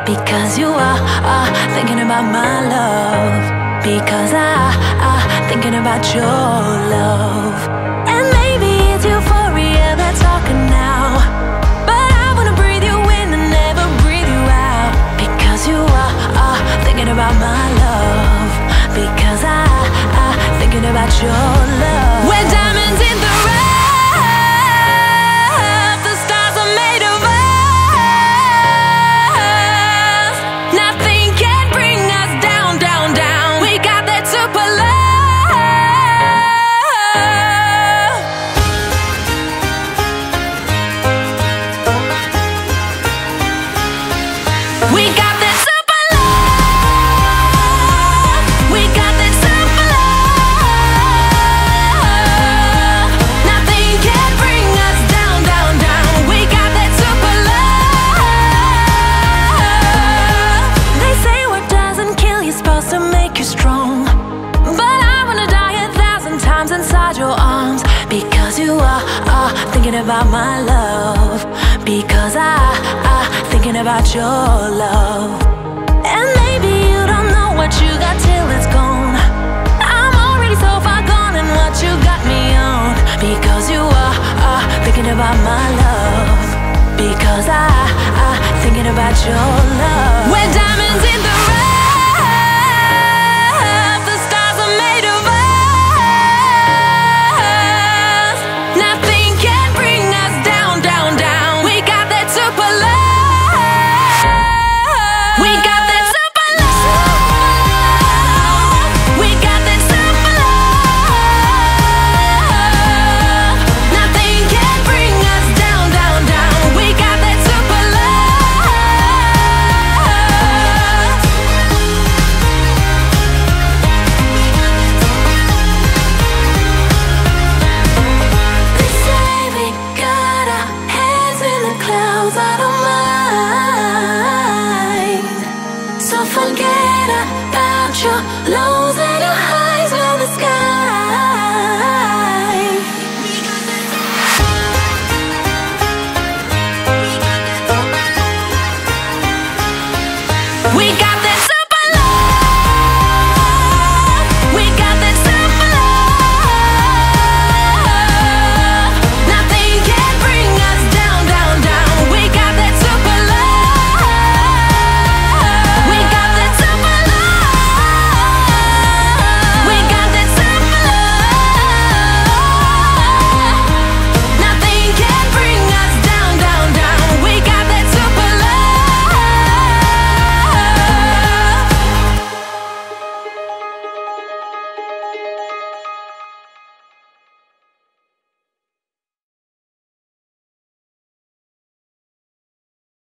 because you are thinking about my love, because thinking about your love. And maybe it's euphoria that's talking now, but I wanna breathe you in and never breathe you out, because you are thinking about my love, because thinking about your love. We're diamonds in the rough, the stars are made of us. Nothing can bring us down, down, down. We got that super love. We got that super love. We got that super love. Nothing can bring us down, down, down. We got that super love. They say what doesn't kill you's supposed to make you strong, but I wanna die 1,000 times inside your arms, because you are thinking about my love, because thinking about your love. And maybe you don't know what you got till it's gone. I'm already so far gone in what you got me on, because you are thinking about my love, because thinking about your love. We're diamonds in the rough, the stars are made of us. Nothing can bring us down, down, down. We got that super love. We got that super love. We got that super love. Nothing can bring us down, down, down. We got that super love. They say we got our heads in the clouds, I don't mind. So forget about your lows and your highs in the sky. We got